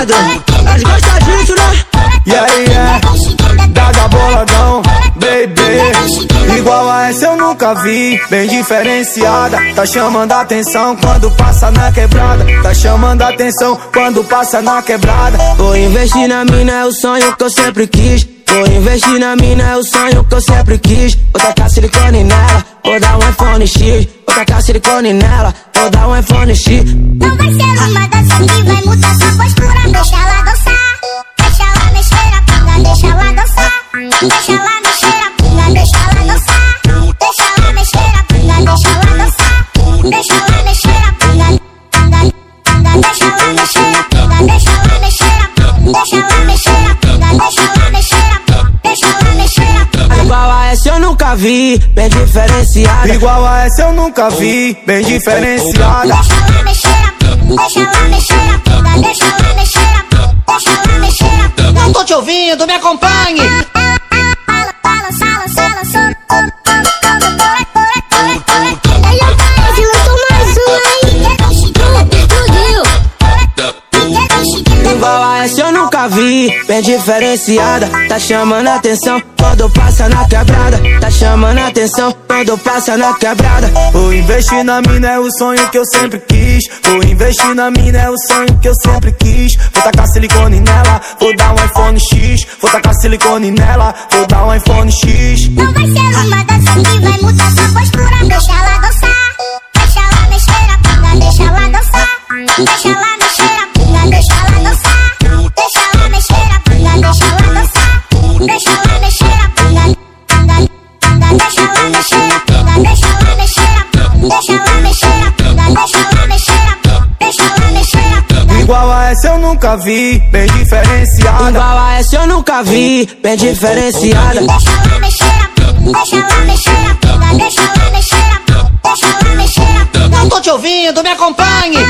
safado. Mas gosta disso, né? E aí, Daga boladão, baby. Igual a essa eu nunca vi, bem diferenciada. Tá chamando a atenção quando passa na quebrada. Tá chamando a atenção quando passa na quebrada. Vou investir na mina, é o sonho que eu sempre quis. Vou investir na mina, é o sonho que eu sempre quis. Vou tacar silicone nela, vou dar um iPhone X. Vou tacar silicone nela, vou dar um iPhone X. Não vai ser uma dança que vai mudar sua postura. Deixa ela dançar, deixa ela mexer a bunda, deixa ela dançar. Deixa ela mexer a bunda, deixa ela dançar. Deixa ela mexer a bunda, deixa ela dançar. Deixa ela mexer a bunda, deixa ela mexer a bunda, deixa ela mexer a bunda, deixa ela mexer a bunda, deixa ela mexer a bunda, deixa ela mexer a bunda. Igual a essa eu nunca vi, bem diferenciada. Igual a essa eu nunca vi, bem diferenciada. Deixa ela mexer a bunda, deixa ela mexer a bunda, deixa ela mexer a bunda, deixa ela mexer a bunda. Não tô te ouvindo, me acompanhe. Igual a essa eu nunca vi, bem diferenciada. Tá chamando a atenção quando passa na quebrada. Tá chamando a atenção quando passa na quebrada. Vou investir na mina, é o sonho que eu sempre quis. Vou investir na mina, é o sonho que eu sempre quis. Vou tacar silicone nela, vou dar um iPhone X. Vou tacar silicone nela, vou dar um iPhone X. Não vai ser uma dança que vai mudar sua postura. Deixa ela dançar, deixa ela mexer a bunda, deixa ela dançar. Deixa ela mexer a bunda, deixa ela dançar. Deixa ela mexer a bunda, deixa ela dançar. Deixa ela mexer a bunda, deixa ela mexer a bunda, deixa ela mexer a bunda, deixa ela mexer a bunda, deixa ela mexer a bunda, deixa ela mexer a bunda. Igual a essa eu nunca vi, bem diferenciada. Igual a essa eu nunca vi, bem diferenciada. Deixa ela mexer a bunda, deixa ela mexer a bunda, deixa ela mexer a bunda, deixa ela mexer a bunda. Não tô te ouvindo, me acompanhe.